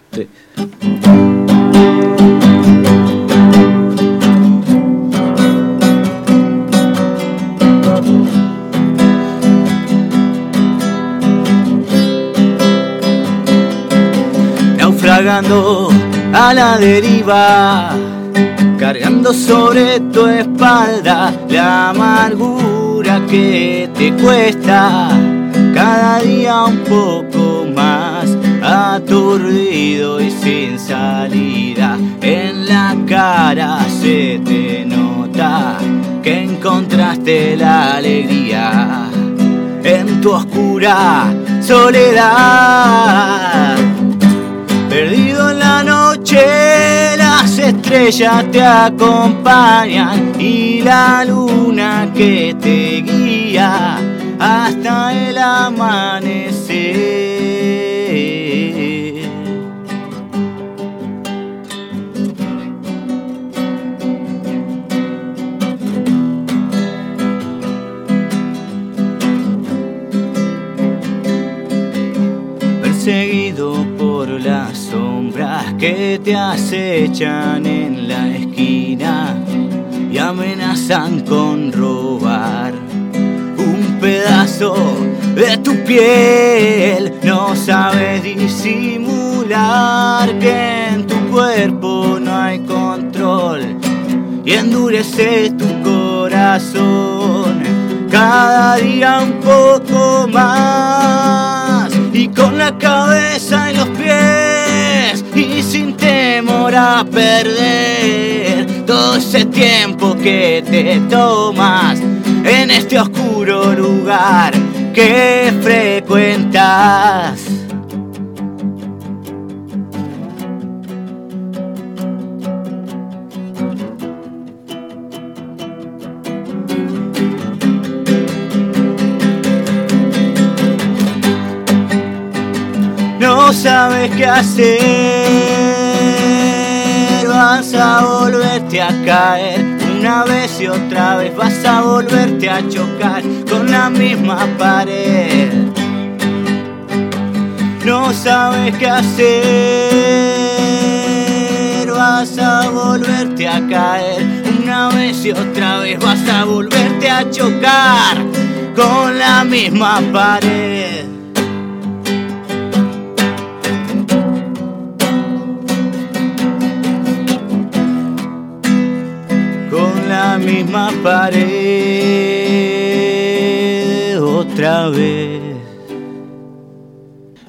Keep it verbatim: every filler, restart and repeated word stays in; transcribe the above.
Sí. Naufragando a la deriva, cargando sobre tu espalda la amargura que te cuesta cada día un poco más, aturdido y sin salida. En la cara se te nota que encontraste la alegría en tu oscura soledad. Perdido en la noche, las estrellas te acompañan y la luna que te guía hasta el amanecer. Perseguido por las sombras que te acechan en la esquina y amenazan con robar un pedazo de tu piel. No sabes disimular que en tu cuerpo no hay control y endurece tu corazón cada día un poco más, y con la cabeza en los pies y sin temor a perder todo ese tiempo que te tomas en este oscuro lugar que frecuentas. No sabes qué hacer, vas a volverte a caer una vez y otra vez, vas a volverte a chocar con la misma pared. No sabes qué hacer, vas a volverte a caer una vez y otra vez, vas a volverte a chocar con la misma pared. La misma pared otra vez.